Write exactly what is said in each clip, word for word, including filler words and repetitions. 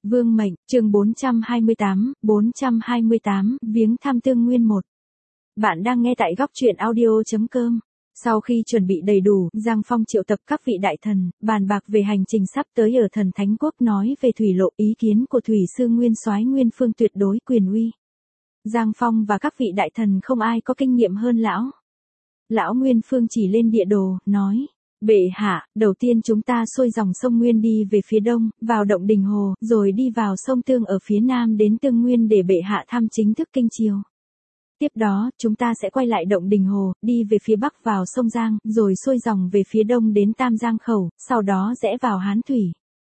Vương mệnh, chương bốn trăm hai mươi tám, bốn trăm hai mươi tám, viếng thăm Tương Nguyên một. Bạn đang nghe tại góc truyện audio chấm com. Sau khi chuẩn bị đầy đủ, Giang Phong triệu tập các vị đại thần, bàn bạc về hành trình sắp tới ở Thần Thánh Quốc, nói về thủy lộ, ý kiến của Thủy sư Nguyên Soái Nguyên Phương tuyệt đối quyền uy. Giang Phong và các vị đại thần không ai có kinh nghiệm hơn lão. Lão Nguyên Phương chỉ lên địa đồ, nói: Bệ hạ, đầu tiên chúng ta xuôi dòng sông Nguyên đi về phía đông, vào động Đình Hồ, rồi đi vào sông Tương ở phía nam đến Tương Nguyên để bệ hạ thăm chính thức kinh triều. Tiếp đó, chúng ta sẽ quay lại động Đình Hồ, đi về phía bắc vào sông Giang, rồi xuôi dòng về phía đông đến Tam Giang Khẩu, sau đó rẽ vào Hán Thủy.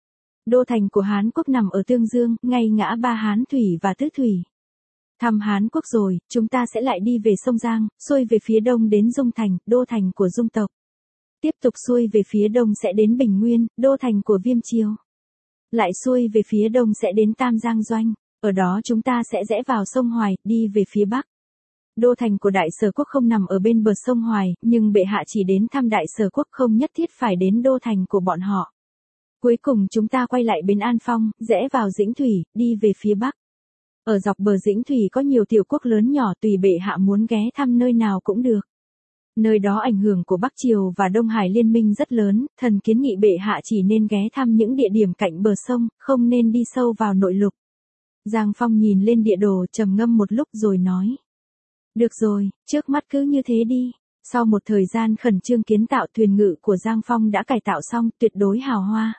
Đô thành của Hán Quốc nằm ở Tương Dương, ngay ngã ba Hán Thủy và Tứ Thủy. Thăm Hán Quốc rồi, chúng ta sẽ lại đi về sông Giang, xuôi về phía đông đến Dung Thành, đô thành của Dung tộc. Tiếp tục xuôi về phía đông sẽ đến Bình Nguyên, đô thành của Viêm Triều. Lại xuôi về phía đông sẽ đến Tam Giang Doanh, ở đó chúng ta sẽ rẽ vào sông Hoài, đi về phía bắc. Đô thành của Đại Sở Quốc không nằm ở bên bờ sông Hoài, nhưng bệ hạ chỉ đến thăm Đại Sở Quốc, không nhất thiết phải đến đô thành của bọn họ. Cuối cùng chúng ta quay lại bến An Phong, rẽ vào Dĩnh Thủy, đi về phía bắc. Ở dọc bờ Dĩnh Thủy có nhiều tiểu quốc lớn nhỏ, tùy bệ hạ muốn ghé thăm nơi nào cũng được. Nơi đó ảnh hưởng của Bắc Triều và Đông Hải liên minh rất lớn, thần kiến nghị bệ hạ chỉ nên ghé thăm những địa điểm cạnh bờ sông, không nên đi sâu vào nội lục. Giang Phong nhìn lên địa đồ, trầm ngâm một lúc rồi nói: Được rồi, trước mắt cứ như thế đi. Sau một thời gian khẩn trương kiến tạo, thuyền ngự của Giang Phong đã cải tạo xong, tuyệt đối hào hoa.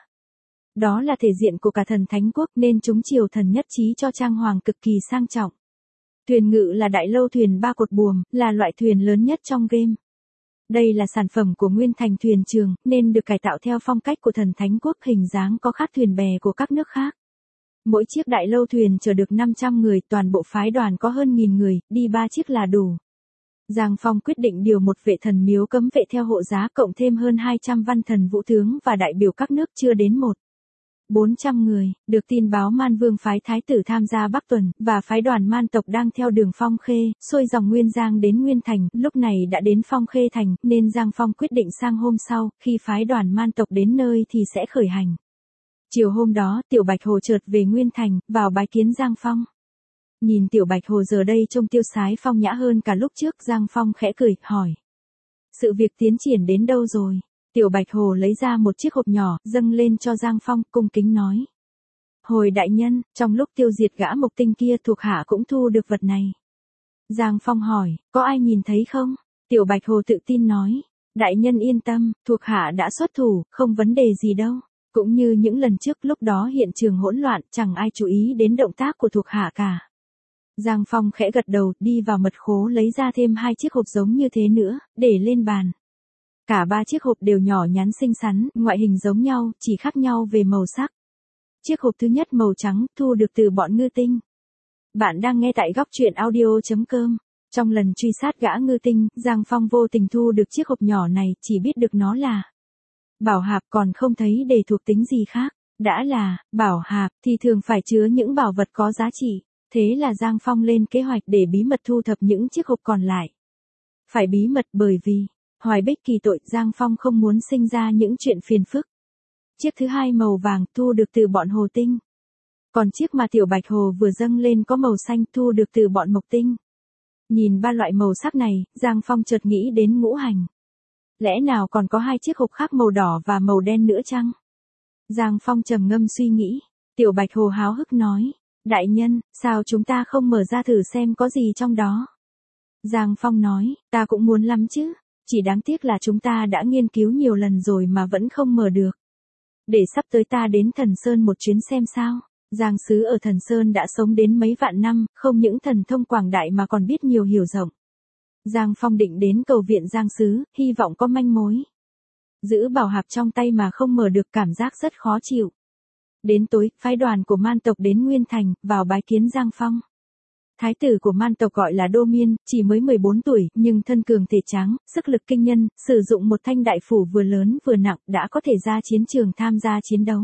Đó là thể diện của cả Thần Thánh Quốc, nên chúng triều thần nhất trí cho trang hoàng cực kỳ sang trọng. Thuyền ngự là đại lâu thuyền ba cột buồm, là loại thuyền lớn nhất trong game. Đây là sản phẩm của Nguyên Thành Thuyền Trường, nên được cải tạo theo phong cách của Thần Thánh Quốc, hình dáng có khác thuyền bè của các nước khác. Mỗi chiếc đại lâu thuyền chở được năm trăm người, toàn bộ phái đoàn có hơn nghìn người, đi ba chiếc là đủ. Giang Phong quyết định điều một vệ thần miếu cấm vệ theo hộ giá, cộng thêm hơn hai trăm văn thần vũ tướng và đại biểu các nước chưa đến một. bốn trăm người, được tin báo Man Vương phái thái tử tham gia Bắc tuần, và phái đoàn Man tộc đang theo đường Phong Khê, xuôi dòng Nguyên Giang đến Nguyên Thành, lúc này đã đến Phong Khê thành, nên Giang Phong quyết định sang hôm sau, khi phái đoàn Man tộc đến nơi thì sẽ khởi hành. Chiều hôm đó, Tiểu Bạch Hồ chợt về Nguyên Thành, vào bái kiến Giang Phong. Nhìn Tiểu Bạch Hồ giờ đây trông tiêu sái phong nhã hơn cả lúc trước, Giang Phong khẽ cười, hỏi: Sự việc tiến triển đến đâu rồi? Tiểu Bạch Hồ lấy ra một chiếc hộp nhỏ, dâng lên cho Giang Phong, cung kính nói: Hồi đại nhân, trong lúc tiêu diệt gã Mộc Tinh kia, thuộc hạ cũng thu được vật này. Giang Phong hỏi: Có ai nhìn thấy không? Tiểu Bạch Hồ tự tin nói: Đại nhân yên tâm, thuộc hạ đã xuất thủ, không vấn đề gì đâu. Cũng như những lần trước, lúc đó hiện trường hỗn loạn, chẳng ai chú ý đến động tác của thuộc hạ cả. Giang Phong khẽ gật đầu, đi vào mật khố lấy ra thêm hai chiếc hộp giống như thế nữa, để lên bàn. Cả ba chiếc hộp đều nhỏ nhắn xinh xắn, ngoại hình giống nhau, chỉ khác nhau về màu sắc. Chiếc hộp thứ nhất màu trắng, thu được từ bọn Ngư Tinh. Bạn đang nghe tại góc truyện audio chấm com. Trong lần truy sát gã Ngư Tinh, Giang Phong vô tình thu được chiếc hộp nhỏ này, chỉ biết được nó là bảo hạp, còn không thấy đề thuộc tính gì khác. Đã là bảo hạp thì thường phải chứa những bảo vật có giá trị. Thế là Giang Phong lên kế hoạch để bí mật thu thập những chiếc hộp còn lại. Phải bí mật bởi vì Hoài Bích kỳ tội, Giang Phong không muốn sinh ra những chuyện phiền phức. Chiếc thứ hai màu vàng, thu được từ bọn Hồ Tinh. Còn chiếc mà Tiểu Bạch Hồ vừa dâng lên có màu xanh, thu được từ bọn Mộc Tinh. Nhìn ba loại màu sắc này, Giang Phong chợt nghĩ đến ngũ hành. Lẽ nào còn có hai chiếc hộp khác màu đỏ và màu đen nữa chăng? Giang Phong trầm ngâm suy nghĩ. Tiểu Bạch Hồ háo hức nói: Đại nhân, sao chúng ta không mở ra thử xem có gì trong đó? Giang Phong nói: Ta cũng muốn lắm chứ. Chỉ đáng tiếc là chúng ta đã nghiên cứu nhiều lần rồi mà vẫn không mở được. Để sắp tới ta đến Thần Sơn một chuyến xem sao. Giang Sứ ở Thần Sơn đã sống đến mấy vạn năm, không những thần thông quảng đại mà còn biết nhiều hiểu rộng. Giang Phong định đến cầu viện Giang Sứ, hy vọng có manh mối. Giữ bảo hạp trong tay mà không mở được, cảm giác rất khó chịu. Đến tối, phái đoàn của Man tộc đến Nguyên Thành, vào bái kiến Giang Phong. Thái tử của Man tộc gọi là Đô Miên, chỉ mới mười bốn tuổi, nhưng thân cường thể tráng, sức lực kinh nhân, sử dụng một thanh đại phủ vừa lớn vừa nặng, đã có thể ra chiến trường tham gia chiến đấu.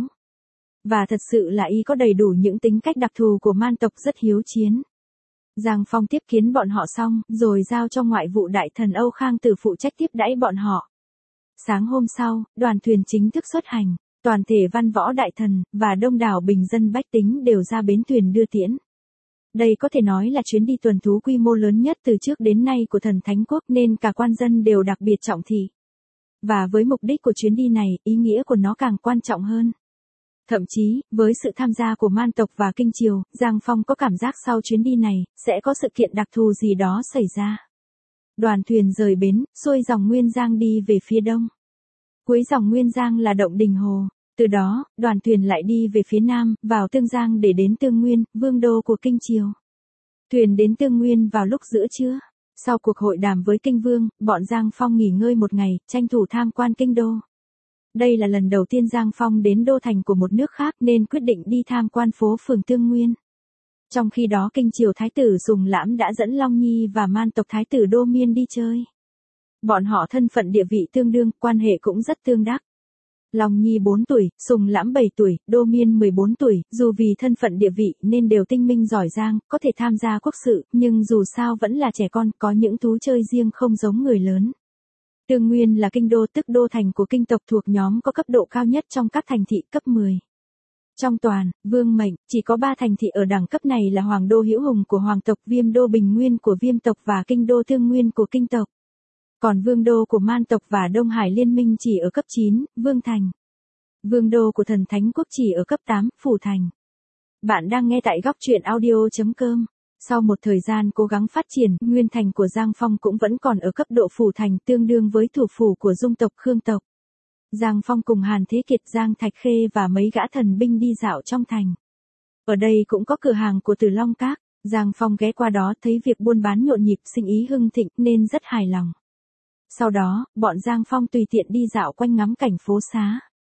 Và thật sự là y có đầy đủ những tính cách đặc thù của Man tộc, rất hiếu chiến. Giang Phong tiếp kiến bọn họ xong, rồi giao cho ngoại vụ đại thần Âu Khang Tử phụ trách tiếp đãi bọn họ. Sáng hôm sau, đoàn thuyền chính thức xuất hành. Toàn thể văn võ đại thần, và đông đảo bình dân bách tính đều ra bến thuyền đưa tiễn. Đây có thể nói là chuyến đi tuần thú quy mô lớn nhất từ trước đến nay của thần thánh quốc nên cả quan dân đều đặc biệt trọng thị. Và với mục đích của chuyến đi này, ý nghĩa của nó càng quan trọng hơn. Thậm chí, với sự tham gia của man tộc và kinh triều, Giang Phong có cảm giác sau chuyến đi này, sẽ có sự kiện đặc thù gì đó xảy ra. Đoàn thuyền rời bến, xuôi dòng Nguyên Giang đi về phía đông. Cuối dòng Nguyên Giang là động Đình Hồ. Từ đó, đoàn thuyền lại đi về phía nam, vào Tương Giang để đến Tương Nguyên, vương đô của kinh triều. Thuyền đến Tương Nguyên vào lúc giữa trưa. Sau cuộc hội đàm với kinh vương, bọn Giang Phong nghỉ ngơi một ngày, tranh thủ tham quan kinh đô. Đây là lần đầu tiên Giang Phong đến đô thành của một nước khác nên quyết định đi tham quan phố phường Tương Nguyên. Trong khi đó kinh triều thái tử Sùng Lãm đã dẫn Long Nhi và man tộc thái tử Đô Miên đi chơi. Bọn họ thân phận địa vị tương đương, quan hệ cũng rất tương đắc. Long Nhi bốn tuổi, Sùng Lãm bảy tuổi, Đô Miên mười bốn tuổi, dù vì thân phận địa vị nên đều tinh minh giỏi giang, có thể tham gia quốc sự, nhưng dù sao vẫn là trẻ con, có những thú chơi riêng không giống người lớn. Tương Nguyên là kinh đô tức đô thành của kinh tộc thuộc nhóm có cấp độ cao nhất trong các thành thị cấp mười. Trong toàn, vương mệnh, chỉ có ba thành thị ở đẳng cấp này là Hoàng đô Hữu Hùng của Hoàng tộc, Viêm đô Bình Nguyên của Viêm tộc và Kinh đô Tương Nguyên của Kinh tộc. Còn Vương đô của Man tộc và Đông Hải Liên minh chỉ ở cấp chín, Vương thành. Vương đô của Thần Thánh Quốc chỉ ở cấp tám, Phủ thành. Bạn đang nghe tại góc truyện audio chấm com. Sau một thời gian cố gắng phát triển, Nguyên thành của Giang Phong cũng vẫn còn ở cấp độ phủ thành, tương đương với thủ phủ của Dung tộc Khương tộc. Giang Phong cùng Hàn Thế Kiệt, Giang Thạch Khê và mấy gã thần binh đi dạo trong thành. Ở đây cũng có cửa hàng của Tử Long Các. Giang Phong ghé qua đó thấy việc buôn bán nhộn nhịp, sinh ý hưng thịnh nên rất hài lòng. Sau đó, bọn Giang Phong tùy tiện đi dạo quanh ngắm cảnh phố xá.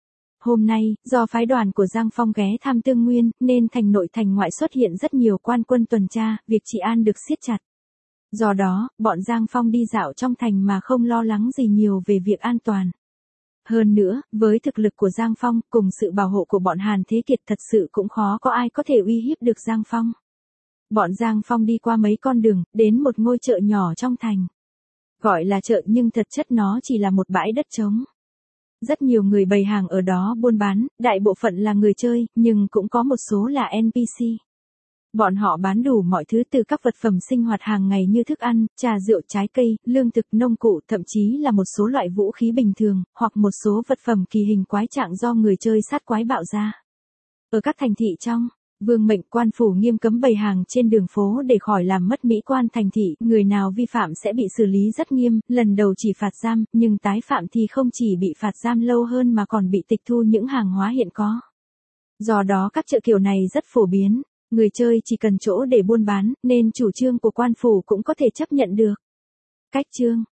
Hôm nay, do phái đoàn của Giang Phong ghé thăm Tương Nguyên, nên thành nội thành ngoại xuất hiện rất nhiều quan quân tuần tra, việc trị an được siết chặt. Do đó, bọn Giang Phong đi dạo trong thành mà không lo lắng gì nhiều về việc an toàn. Hơn nữa, với thực lực của Giang Phong, cùng sự bảo hộ của bọn Hàn Thế Kiệt thật sự cũng khó có ai có thể uy hiếp được Giang Phong. Bọn Giang Phong đi qua mấy con đường, đến một ngôi chợ nhỏ trong thành. Gọi là chợ nhưng thật chất nó chỉ là một bãi đất trống. Rất nhiều người bày hàng ở đó buôn bán, đại bộ phận là người chơi, nhưng cũng có một số là en pê xê. Bọn họ bán đủ mọi thứ từ các vật phẩm sinh hoạt hàng ngày như thức ăn, trà rượu, trái cây, lương thực, nông cụ, thậm chí là một số loại vũ khí bình thường, hoặc một số vật phẩm kỳ hình quái trạng do người chơi sát quái bạo ra. Ở các thành thị trong, Vương mệnh quan phủ nghiêm cấm bày hàng trên đường phố để khỏi làm mất mỹ quan thành thị, người nào vi phạm sẽ bị xử lý rất nghiêm, lần đầu chỉ phạt giam, nhưng tái phạm thì không chỉ bị phạt giam lâu hơn mà còn bị tịch thu những hàng hóa hiện có. Do đó các chợ kiểu này rất phổ biến, người chơi chỉ cần chỗ để buôn bán, nên chủ trương của quan phủ cũng có thể chấp nhận được. Cách chương